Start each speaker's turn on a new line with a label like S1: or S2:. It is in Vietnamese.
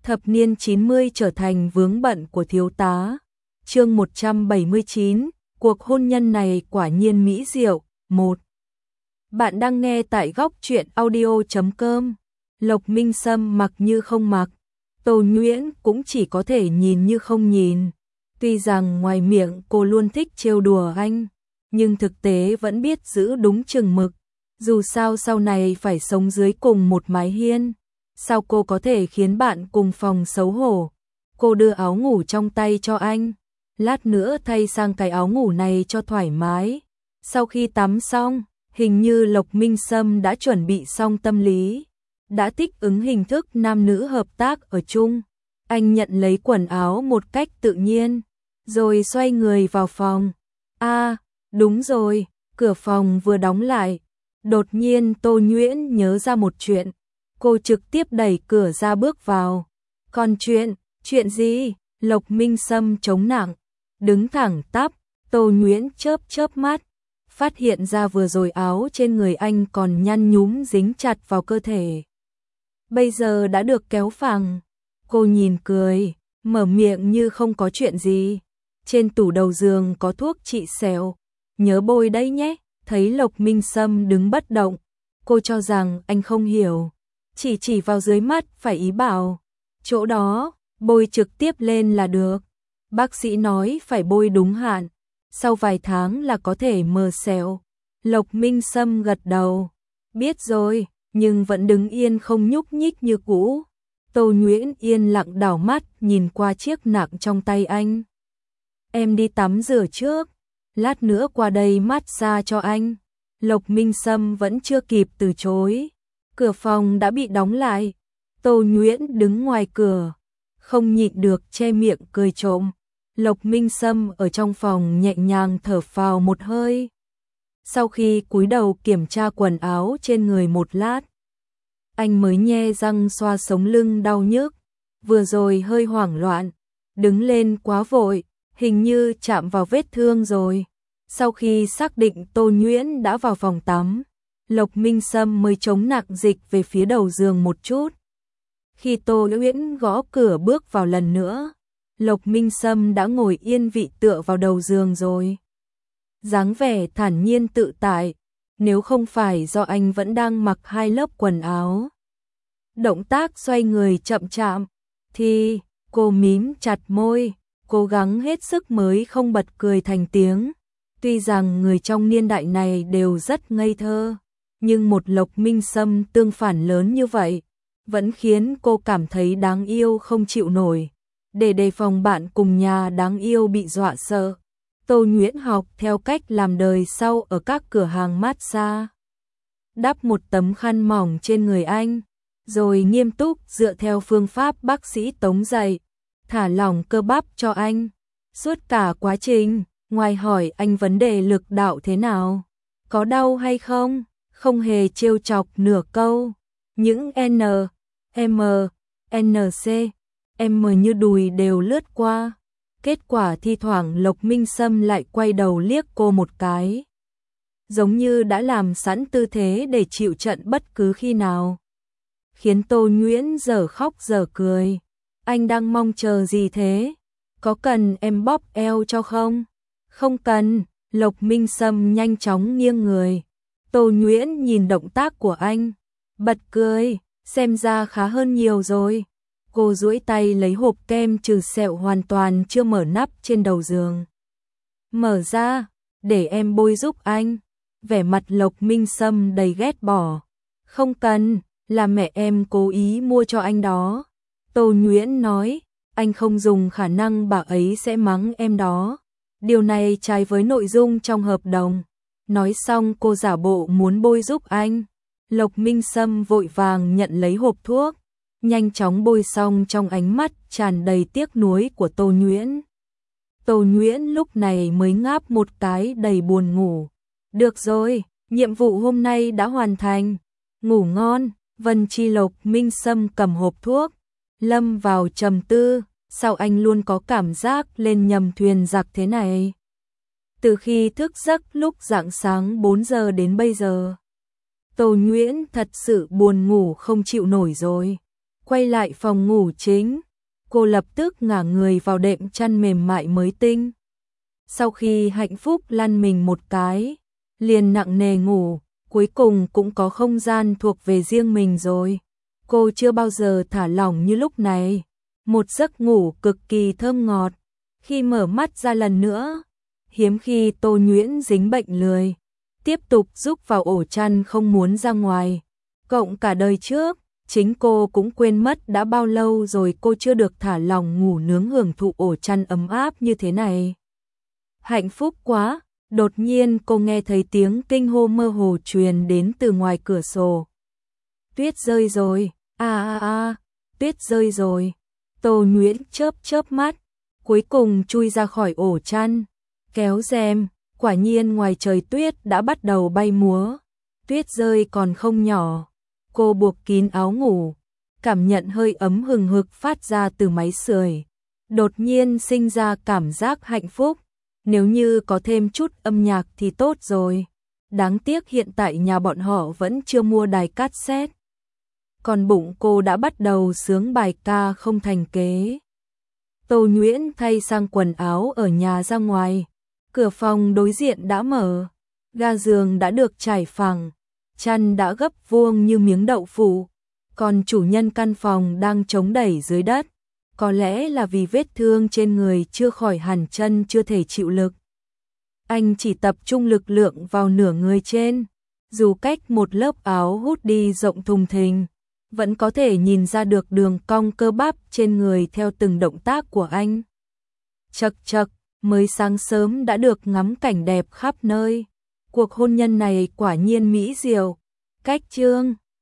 S1: Thập niên 90 trở thành vướng bận của thiếu tá. Chương 179, cuộc hôn nhân này quả nhiên mỹ diệu. 1. Bạn đang nghe tại góc truyện audio.com. Lộc Minh Sâm mặc như không mặc, Tô Nhuyễn cũng chỉ có thể nhìn như không nhìn. Tuy rằng ngoài miệng cô luôn thích trêu đùa anh, nhưng thực tế vẫn biết giữ đúng chừng mực. Dù sao sau này phải sống dưới cùng một mái hiên, sao cô có thể khiến bạn cùng phòng xấu hổ. Cô đưa áo ngủ trong tay cho anh, lát nữa thay sang cái áo ngủ này cho thoải mái. Sau khi tắm xong, hình như Lộc Minh Sâm đã chuẩn bị xong tâm lý, đã thích ứng hình thức nam nữ hợp tác ở chung. Anh nhận lấy quần áo một cách tự nhiên, rồi xoay người vào phòng. Đúng rồi, cửa phòng vừa đóng lại, đột nhiên Tô Nhuyễn nhớ ra một chuyện. Cô trực tiếp đẩy cửa ra bước vào. Còn chuyện gì? Lộc Minh Sâm chống nặng, đứng thẳng tắp. Tô Nhuyễn chớp mắt, phát hiện ra vừa rồi áo trên người anh còn nhăn nhúm dính chặt vào cơ thể. Bây giờ đã được kéo phẳng. Cô nhìn cười, mở miệng như không có chuyện gì. Trên tủ đầu giường có thuốc trị sẹo, nhớ bôi đấy nhé. Thấy Lộc Minh Sâm đứng bất động, cô cho rằng anh không hiểu, chỉ vào dưới mắt, phải ý bảo chỗ đó bôi trực tiếp lên là được. Bác sĩ nói phải bôi đúng hạn, sau vài tháng là có thể mờ sẹo. Lộc Minh Sâm gật đầu, biết rồi, nhưng vẫn đứng yên không nhúc nhích như cũ. Tô Nhuyễn yên lặng đảo mắt nhìn qua chiếc nạng trong tay anh. Em đi tắm rửa trước, lát nữa qua đây massage cho anh. Lộc Minh Sâm vẫn chưa kịp từ chối, cửa phòng đã bị đóng lại. Tô Nhuyễn đứng ngoài cửa, không nhịn được che miệng cười trộm. Lộc Minh Sâm ở trong phòng nhẹ nhàng thở phào một hơi. Sau khi cúi đầu kiểm tra quần áo trên người một lát, anh mới nhe răng xoa sống lưng đau nhức. Vừa rồi hơi hoảng loạn, đứng lên quá vội, hình như chạm vào vết thương rồi. Sau khi xác định Tô Nhuyễn đã vào phòng tắm, Lộc Minh Sâm mới chống nặng dịch về phía đầu giường một chút. Khi Tô Nhuyễn gõ cửa bước vào lần nữa, Lộc Minh Sâm đã ngồi yên vị tựa vào đầu giường rồi. Dáng vẻ thản nhiên tự tại, nếu không phải do anh vẫn đang mặc hai lớp quần áo. Động tác xoay người chậm chạp, thì cô mím chặt môi, cố gắng hết sức mới không bật cười thành tiếng. Tuy rằng người trong niên đại này đều rất ngây thơ, nhưng một Lộc Minh Sâm tương phản lớn như vậy, vẫn khiến cô cảm thấy đáng yêu không chịu nổi. Để đề phòng bạn cùng nhà đáng yêu bị dọa sợ, Tô Nhuyễn học theo cách làm đời sau ở các cửa hàng massage. Đắp một tấm khăn mỏng trên người anh, rồi nghiêm túc dựa theo phương pháp bác sĩ Tống dạy, thả lỏng cơ bắp cho anh. Suốt cả quá trình, ngoài hỏi anh vấn đề lực đạo thế nào, có đau hay không, không hề trêu chọc nửa câu. Những N, M, NC, M như đùi đều lướt qua. Kết quả thi thoảng Lộc Minh Sâm lại quay đầu liếc cô một cái, giống như đã làm sẵn tư thế để chịu trận bất cứ khi nào, khiến Tô Nhuyễn dở khóc dở cười. Anh đang mong chờ gì thế? Có cần em bóp eo cho không? Không cần. Lộc Minh Sâm nhanh chóng nghiêng người. Tô Nhuyễn nhìn động tác của anh, bật cười, xem ra khá hơn nhiều rồi. Cô duỗi tay lấy hộp kem trừ sẹo hoàn toàn chưa mở nắp trên đầu giường. Mở ra, để em bôi giúp anh. Vẻ mặt Lộc Minh Sâm đầy ghét bỏ. Không cần, là mẹ em cố ý mua cho anh đó. Tô Nhuyễn nói, anh không dùng khả năng bà ấy sẽ mắng em đó. Điều này trái với nội dung trong hợp đồng. Nói xong cô giả bộ muốn bôi giúp anh. Lộc Minh Sâm vội vàng nhận lấy hộp thuốc, nhanh chóng bôi xong trong ánh mắt tràn đầy tiếc nuối của Tô Nhuyễn. Tô Nhuyễn lúc này mới ngáp một cái đầy buồn ngủ. Được rồi, nhiệm vụ hôm nay đã hoàn thành. Ngủ ngon. Vân Chi. Lộc Minh Sâm cầm hộp thuốc, lâm vào trầm tư. Sao anh luôn có cảm giác lên nhầm thuyền giặc thế này? Từ khi thức giấc lúc rạng sáng 4 giờ đến bây giờ, Tô Nhuyễn thật sự buồn ngủ không chịu nổi rồi. Quay lại phòng ngủ chính, cô lập tức ngả người vào đệm chăn mềm mại mới tinh. Sau khi hạnh phúc lăn mình một cái, liền nặng nề ngủ, cuối cùng cũng có không gian thuộc về riêng mình rồi. Cô chưa bao giờ thả lỏng như lúc này, một giấc ngủ cực kỳ thơm ngọt. Khi mở mắt ra lần nữa, hiếm khi Tô Nhuyễn dính bệnh lười, tiếp tục rúc vào ổ chăn không muốn ra ngoài. Cộng cả đời trước, chính cô cũng quên mất đã bao lâu rồi cô chưa được thả lỏng ngủ nướng hưởng thụ ổ chăn ấm áp như thế này. Hạnh phúc quá, đột nhiên cô nghe thấy tiếng kinh hô mơ hồ truyền đến từ ngoài cửa sổ. Tuyết rơi rồi, tuyết rơi rồi. Tô Nhuyễn chớp chớp mắt, cuối cùng chui ra khỏi ổ chăn, kéo rèm, quả nhiên ngoài trời tuyết đã bắt đầu bay múa. Tuyết rơi còn không nhỏ, cô buộc kín áo ngủ, cảm nhận hơi ấm hừng hực phát ra từ máy sưởi. Đột nhiên sinh ra cảm giác hạnh phúc, nếu như có thêm chút âm nhạc thì tốt rồi. Đáng tiếc hiện tại nhà bọn họ vẫn chưa mua đài cassette. Còn bụng cô đã bắt đầu sướng bài ca không thành kế. Tô Nhuyễn thay sang quần áo ở nhà ra ngoài, cửa phòng đối diện đã mở, ga giường đã được trải phẳng, chăn đã gấp vuông như miếng đậu phụ, còn chủ nhân căn phòng đang chống đẩy dưới đất, có lẽ là vì vết thương trên người chưa khỏi hẳn, chân chưa thể chịu lực. Anh chỉ tập trung lực lượng vào nửa người trên, dù cách một lớp áo hút đi rộng thùng thình, vẫn có thể nhìn ra được đường cong cơ bắp trên người theo từng động tác của anh. Chậc chậc, mới sáng sớm đã được ngắm cảnh đẹp khắp nơi. Cuộc hôn nhân này quả nhiên mỹ diệu. Cách chương